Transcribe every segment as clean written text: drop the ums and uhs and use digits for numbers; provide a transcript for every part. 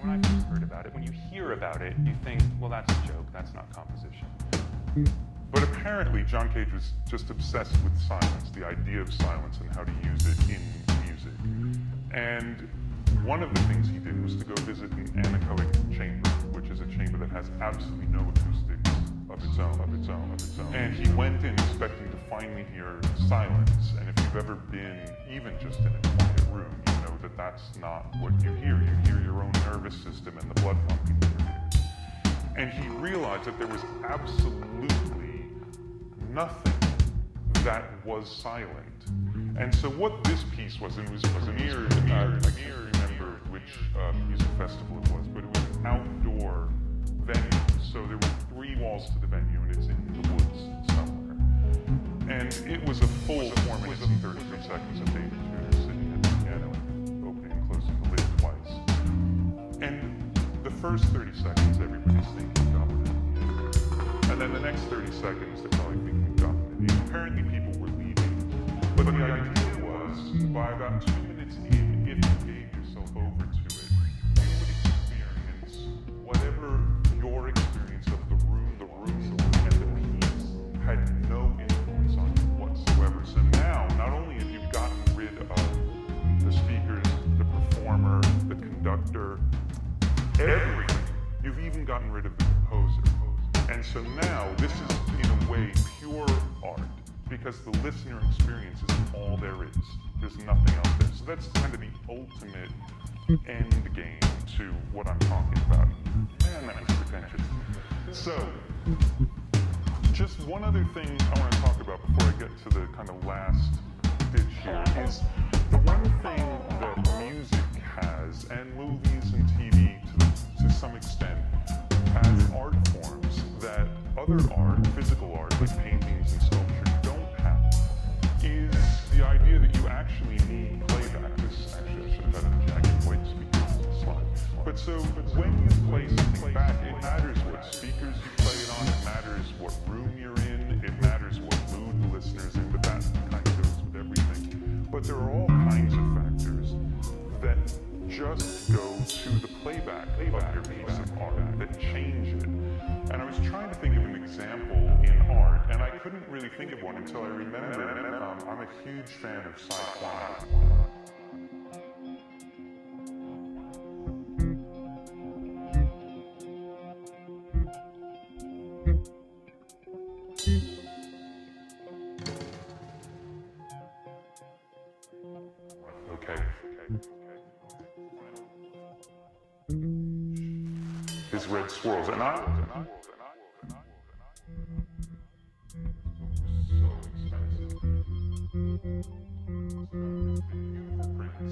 when I first heard about it, when you hear about it, you think, well, that's a joke, that's not composition. But apparently, John Cage was just obsessed with silence, the idea of silence and how to use it in music. And one of the things he did was to go visit an anechoic chamber, which is a chamber that has absolutely no acoustics of its own. And he went in expecting to finally hear silence. And if you've ever been even just in a quiet room, you know that that's not what you hear. You hear your own nervous system and the blood pumping in your ears. And he realized that there was absolutely nothing that was silent. And so what this piece was, and it was a near, I can't remember which music festival it was, but it was an outdoor venue. So there were 3 walls to the venue, and it's in the woods somewhere. And it was a full 4 minutes and 33 seconds of David Tudor sitting at the piano and opening and closing the lid twice. And the first 30 seconds, everybody's thinking dominant. And then the next 30 seconds, they're probably thinking dominant. Apparently people were leaving. But the idea was, by about 2 minutes in, if you gave yourself over to it, you would experience whatever your experience of the room, and the piece had no influence on you whatsoever. So now, not only have you gotten rid of the speakers, the performer, the conductor, everything, you've even gotten rid of the composer. And so now, this is, in a way, pure art, because the listener experience is all there is. There's nothing else there. So that's kind of the ultimate end game to what I'm talking about. Man, that was pretentious. So, just one other thing I want to talk about before I get to the kind of last bit here is the one thing that music has, and movies and TV to some extent, as art forms that other art, physical art, like paintings and sculpture, don't have, is the idea that you actually need playback. Actually, I should have had a jacket white speakers slide. But so, when you play something back, it matters what speakers you play it on, it matters what room you're in, it matters what mood the listener's in, but that kind of goes with everything. But there are all kinds of factors that just go to the playback of your piece of art, that change it. And I was trying to think of an example in art, and I couldn't really think of one until I remembered I'm a huge fan of Cy Okay. His red swirls, and I so expensive. Beautiful prints.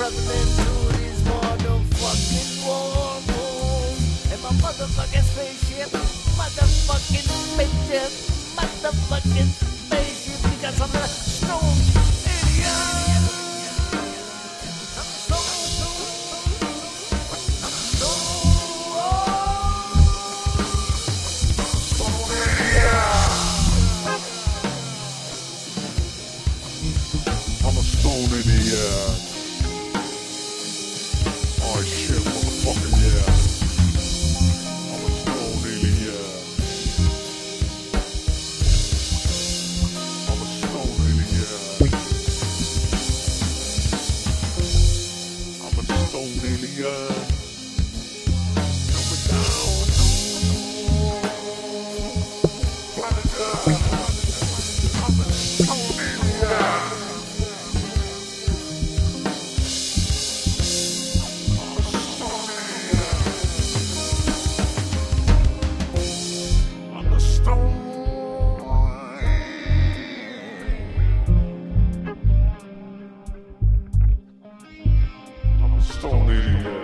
struggling through these motherfucking walls. And my motherfucking spaceship, motherfucking spaceship, motherfucking spaceship, because I'm a stone idiot. I'm a stone I'm a stone idiot. Oh shit, motherfucker, yeah. I'm a stone idiot. I'm a stone idiot. I'm a stone idiot. Coming down. Planet Earth. I'm a stone idiot. I'm a stone. I'm a stone idiot.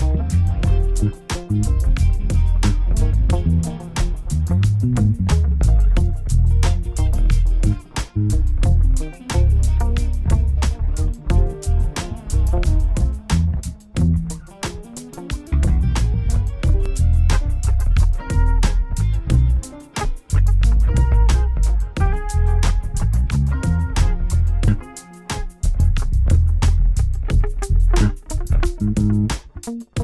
Thank